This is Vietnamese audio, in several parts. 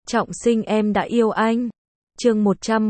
Trọng sinh em đã yêu anh. Chương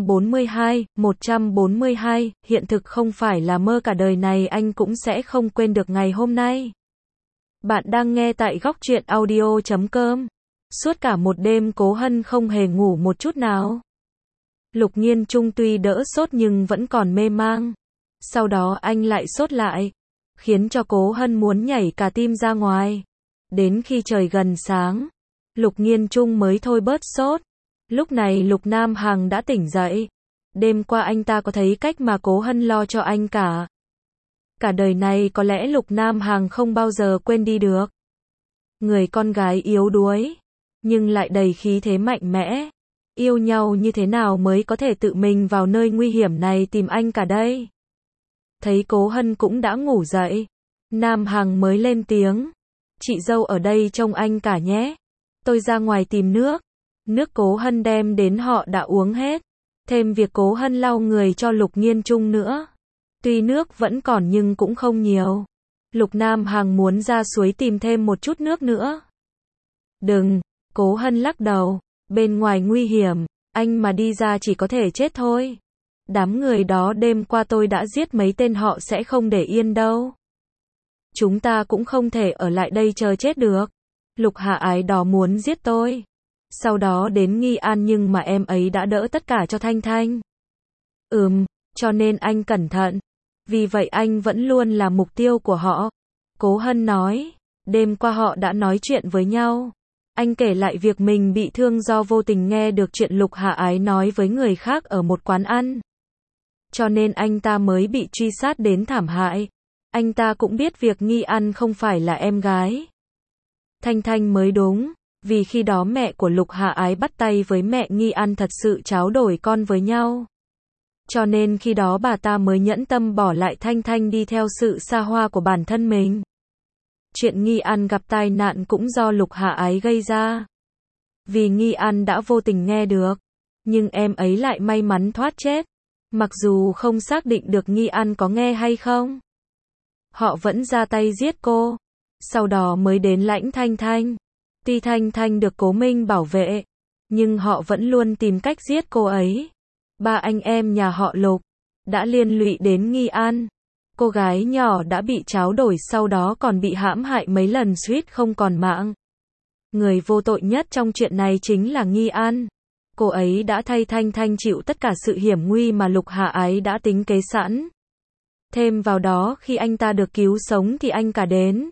142, hiện thực không phải là mơ, cả đời này anh cũng sẽ không quên được ngày hôm nay. Bạn đang nghe tại góc truyện audio.com. Suốt cả một đêm Cố Hân không hề ngủ một chút nào. Lục Nhiên Trung tuy đỡ sốt nhưng vẫn còn mê mang. Sau đó anh lại sốt lại, khiến cho Cố Hân muốn nhảy cả tim ra ngoài. Đến khi trời gần sáng, Lục Nhiên Trung mới thôi bớt sốt. Lúc này Lục Nam Hằng đã tỉnh dậy. Đêm qua anh ta có thấy cách mà Cố Hân lo cho anh cả. Cả đời này có lẽ Lục Nam Hằng không bao giờ quên đi được. Người con gái yếu đuối, nhưng lại đầy khí thế mạnh mẽ. Yêu nhau như thế nào mới có thể tự mình vào nơi nguy hiểm này tìm anh cả đây? Thấy Cố Hân cũng đã ngủ dậy, Nam Hằng mới lên tiếng. Chị dâu ở đây trông anh cả nhé. Tôi ra ngoài tìm nước. Nước Cố Hân đem đến họ đã uống hết. Thêm việc Cố Hân lau người cho Lục Nhiên Trung nữa. Tuy nước vẫn còn nhưng cũng không nhiều. Lục Nam Hằng muốn ra suối tìm thêm một chút nước nữa. Đừng, Cố Hân lắc đầu. Bên ngoài nguy hiểm, anh mà đi ra chỉ có thể chết thôi. Đám người đó đêm qua tôi đã giết mấy tên, họ sẽ không để yên đâu. Chúng ta cũng không thể ở lại đây chờ chết được. Lục Hạ Ái đó muốn giết tôi. Sau đó đến Nghi An nhưng mà em ấy đã đỡ tất cả cho Thanh Thanh. Cho nên anh cẩn thận. Vì vậy anh vẫn luôn là mục tiêu của họ. Cố Hân nói, đêm qua họ đã nói chuyện với nhau. Anh kể lại việc mình bị thương do vô tình nghe được chuyện Lục Hạ Ái nói với người khác ở một quán ăn. Cho nên anh ta mới bị truy sát đến thảm hại. Anh ta cũng biết việc Nghi An không phải là em gái Thanh Thanh mới đúng. Vì khi đó mẹ của Lục Hạ Ái bắt tay với mẹ Nghi An thật sự tráo đổi con với nhau. Cho nên khi đó bà ta mới nhẫn tâm bỏ lại Thanh Thanh đi theo sự xa hoa của bản thân mình. Chuyện Nghi An gặp tai nạn cũng do Lục Hạ Ái gây ra. Vì Nghi An đã vô tình nghe được, nhưng em ấy lại may mắn thoát chết. Mặc dù không xác định được Nghi An có nghe hay không, họ vẫn ra tay giết cô. Sau đó mới đến lãnh Thanh Thanh. Tuy Thanh Thanh được Cố Minh bảo vệ, nhưng họ vẫn luôn tìm cách giết cô ấy. Ba anh em nhà họ Lục đã liên lụy đến Nghi An. Cô gái nhỏ đã bị tráo đổi, sau đó còn bị hãm hại mấy lần suýt không còn mạng. Người vô tội nhất trong chuyện này chính là Nghi An. Cô ấy đã thay Thanh Thanh chịu tất cả sự hiểm nguy mà Lục Hạ Ái đã tính kế sẵn. Thêm vào đó khi anh ta được cứu sống thì anh cả đến.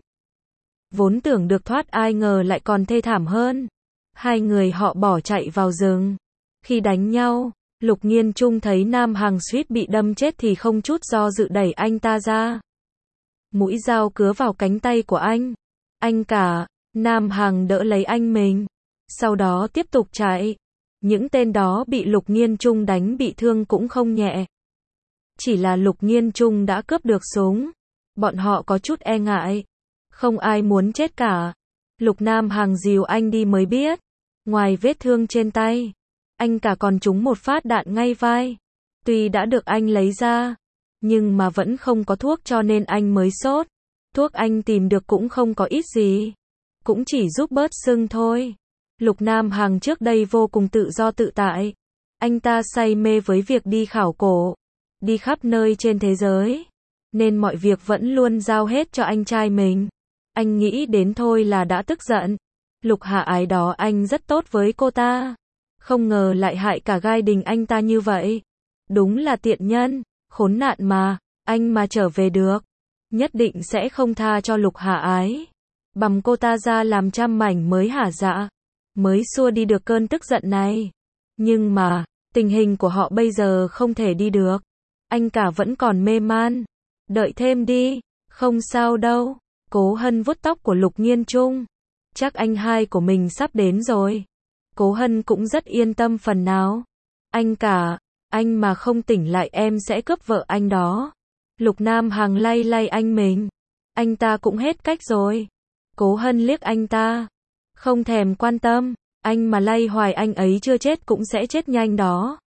Vốn tưởng được thoát, ai ngờ lại còn thê thảm hơn. Hai người họ bỏ chạy vào rừng. Khi đánh nhau, Lục Nhiên Trung thấy Nam Hằng suýt bị đâm chết thì không chút do dự đẩy anh ta ra. Mũi dao cứa vào cánh tay của anh. Anh cả, Nam Hằng đỡ lấy anh mình. Sau đó tiếp tục chạy. Những tên đó bị Lục Nhiên Trung đánh bị thương cũng không nhẹ. Chỉ là Lục Nhiên Trung đã cướp được súng. Bọn họ có chút e ngại. Không ai muốn chết cả. Lục Nam Hằng dìu anh đi mới biết. Ngoài vết thương trên tay, anh cả còn trúng một phát đạn ngay vai. Tuy đã được anh lấy ra, nhưng mà vẫn không có thuốc cho nên anh mới sốt. Thuốc anh tìm được cũng không có ít gì. Cũng chỉ giúp bớt sưng thôi. Lục Nam Hằng trước đây vô cùng tự do tự tại. Anh ta say mê với việc đi khảo cổ, đi khắp nơi trên thế giới. Nên mọi việc vẫn luôn giao hết cho anh trai mình. Anh nghĩ đến thôi là đã tức giận. Lục Hạ Ái đó anh rất tốt với cô ta. Không ngờ lại hại cả gai đình anh ta như vậy. Đúng là tiện nhân, khốn nạn mà. Anh mà trở về được, nhất định sẽ không tha cho Lục Hạ Ái. Bầm cô ta ra làm trăm mảnh mới hả dạ. Mới xua đi được cơn tức giận này. Nhưng mà, tình hình của họ bây giờ không thể đi được. Anh cả vẫn còn mê man. Đợi thêm đi, không sao đâu. Cố Hân vuốt tóc của Lục Nhiên Trung. Chắc anh hai của mình sắp đến rồi. Cố Hân cũng rất yên tâm phần nào. Anh cả, anh mà không tỉnh lại em sẽ cướp vợ anh đó. Lục Nam Hằng lay lay anh mình. Anh ta cũng hết cách rồi. Cố Hân liếc anh ta. Không thèm quan tâm. Anh mà lay hoài anh ấy chưa chết cũng sẽ chết nhanh đó.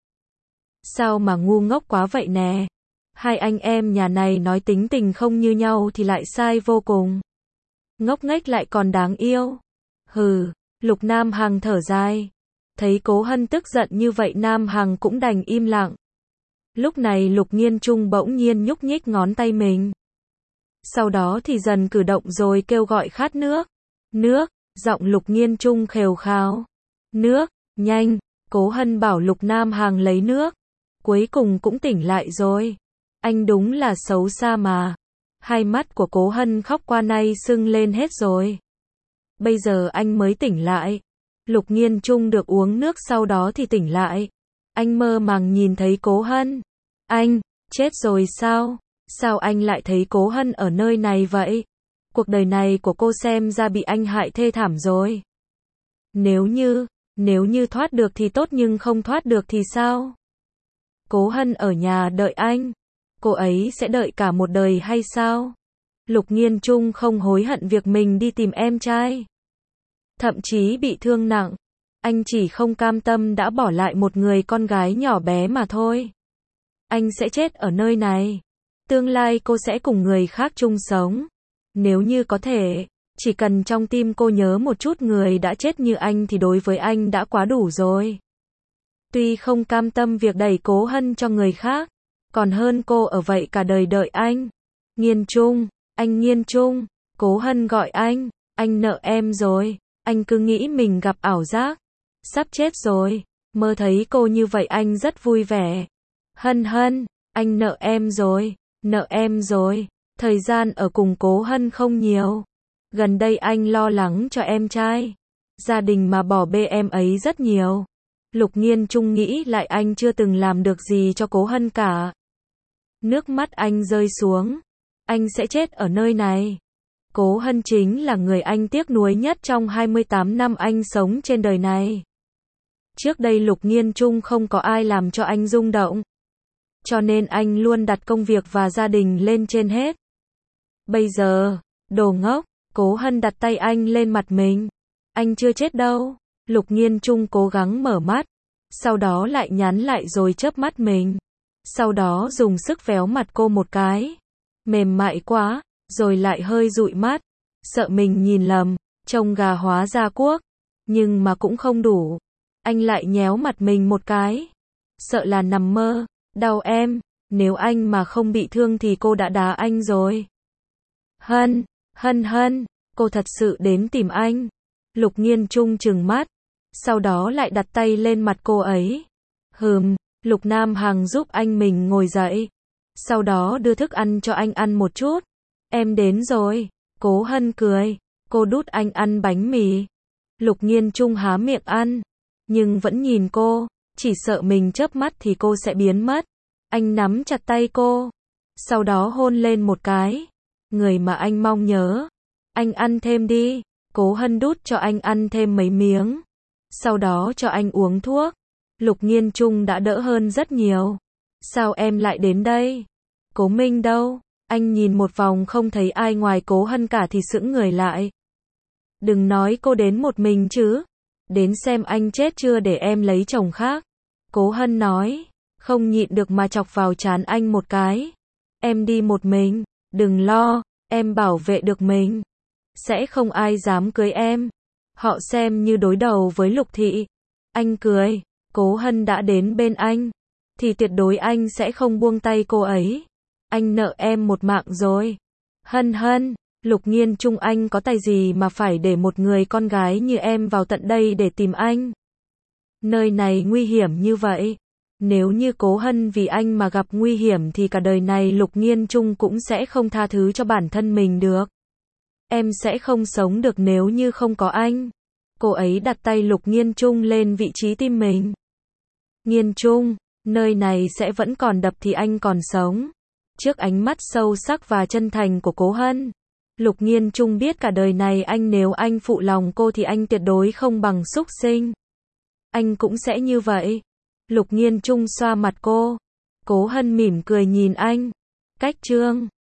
Sao mà ngu ngốc quá vậy nè. Hai anh em nhà này nói tính tình không như nhau thì lại sai vô cùng. Ngốc nghếch lại còn đáng yêu. Hừ, Lục Nam Hằng thở dài. Thấy Cố Hân tức giận như vậy Nam Hằng cũng đành im lặng. Lúc này Lục Nghiên Trung bỗng nhiên nhúc nhích ngón tay mình. Sau đó thì dần cử động rồi kêu gọi khát nước. Nước, giọng Lục Nghiên Trung khều khào. Nước, nhanh, Cố Hân bảo Lục Nam Hằng lấy nước. Cuối cùng cũng tỉnh lại rồi. Anh đúng là xấu xa mà. Hai mắt của Cố Hân khóc qua nay sưng lên hết rồi. Bây giờ anh mới tỉnh lại. Lục Nghiên Trung được uống nước sau đó thì tỉnh lại. Anh mơ màng nhìn thấy Cố Hân. Anh, chết rồi sao? Sao anh lại thấy Cố Hân ở nơi này vậy? Cuộc đời này của cô xem ra bị anh hại thê thảm rồi. Nếu như thoát được thì tốt nhưng không thoát được thì sao? Cố Hân ở nhà đợi anh. Cô ấy sẽ đợi cả một đời hay sao? Lục Nghiên Trung không hối hận việc mình đi tìm em trai. Thậm chí bị thương nặng. Anh chỉ không cam tâm đã bỏ lại một người con gái nhỏ bé mà thôi. Anh sẽ chết ở nơi này. Tương lai cô sẽ cùng người khác chung sống. Nếu như có thể, chỉ cần trong tim cô nhớ một chút người đã chết như anh thì đối với anh đã quá đủ rồi. Tuy không cam tâm việc đẩy Cố Hân cho người khác, còn hơn cô ở vậy cả đời đợi anh. Nghiên Trung, anh Nghiên Trung, Cố Hân gọi anh nợ em rồi. Anh cứ nghĩ mình gặp ảo giác. Sắp chết rồi, mơ thấy cô như vậy anh rất vui vẻ. Hân, anh nợ em rồi. Thời gian ở cùng Cố Hân không nhiều. Gần đây anh lo lắng cho em trai. Gia đình mà bỏ bê em ấy rất nhiều. Lục Nghiên Trung nghĩ lại anh chưa từng làm được gì cho Cố Hân cả. Nước mắt anh rơi xuống. Anh sẽ chết ở nơi này. Cố Hân chính là người anh tiếc nuối nhất trong 28 năm anh sống trên đời này. Trước đây Lục Nghiên Trung không có ai làm cho anh rung động. Cho nên anh luôn đặt công việc và gia đình lên trên hết. Bây giờ, đồ ngốc, Cố Hân đặt tay anh lên mặt mình. Anh chưa chết đâu. Lục Nghiên Trung cố gắng mở mắt. Sau đó lại nhắm lại rồi chớp mắt mình. Sau đó dùng sức véo mặt cô một cái. Mềm mại quá, rồi lại hơi dụi mắt. Sợ mình nhìn lầm, trông gà hóa ra cuốc. Nhưng mà cũng không đủ. Anh lại nhéo mặt mình một cái. Sợ là nằm mơ. Đau em, nếu anh mà không bị thương thì cô đã đá anh rồi. Hân, cô thật sự đến tìm anh. Lục Nghiên Trung trừng mắt. Sau đó lại đặt tay lên mặt cô ấy. Lục Nam Hằng giúp anh mình ngồi dậy. Sau đó đưa thức ăn cho anh ăn một chút. Em đến rồi. Cố Hân cười. Cô đút anh ăn bánh mì. Lục Nghiên Trung há miệng ăn. Nhưng vẫn nhìn cô. Chỉ sợ mình chớp mắt thì cô sẽ biến mất. Anh nắm chặt tay cô. Sau đó hôn lên một cái. Người mà anh mong nhớ. Anh ăn thêm đi. Cố Hân đút cho anh ăn thêm mấy miếng. Sau đó cho anh uống thuốc. Lục Nghiên Trung đã đỡ hơn rất nhiều. Sao em lại đến đây? Cố Minh đâu? Anh nhìn một vòng không thấy ai ngoài Cố Hân cả thì sững người lại. Đừng nói cô đến một mình chứ. Đến xem anh chết chưa để em lấy chồng khác. Cố Hân nói. Không nhịn được mà chọc vào trán anh một cái. Em đi một mình. Đừng lo, em bảo vệ được mình. Sẽ không ai dám cưới em. Họ xem như đối đầu với Lục Thị. Anh cười. Cố Hân đã đến bên anh. Thì tuyệt đối anh sẽ không buông tay cô ấy. Anh nợ em một mạng rồi. Hân, Lục Nghiên Trung anh có tài gì mà phải để một người con gái như em vào tận đây để tìm anh. Nơi này nguy hiểm như vậy. Nếu như Cố Hân vì anh mà gặp nguy hiểm thì cả đời này Lục Nghiên Trung cũng sẽ không tha thứ cho bản thân mình được. Em sẽ không sống được nếu như không có anh. Cô ấy đặt tay Lục Nghiên Trung lên vị trí tim mình. Nghiên Trung, nơi này sẽ vẫn còn đập thì anh còn sống. Trước ánh mắt sâu sắc và chân thành của Cố Hân, Lục Nghiên Trung biết cả đời này nếu anh phụ lòng cô thì anh tuyệt đối không bằng súc sinh. Anh cũng sẽ như vậy. Lục Nghiên Trung xoa mặt cô. Cố Hân mỉm cười nhìn anh. Cách chương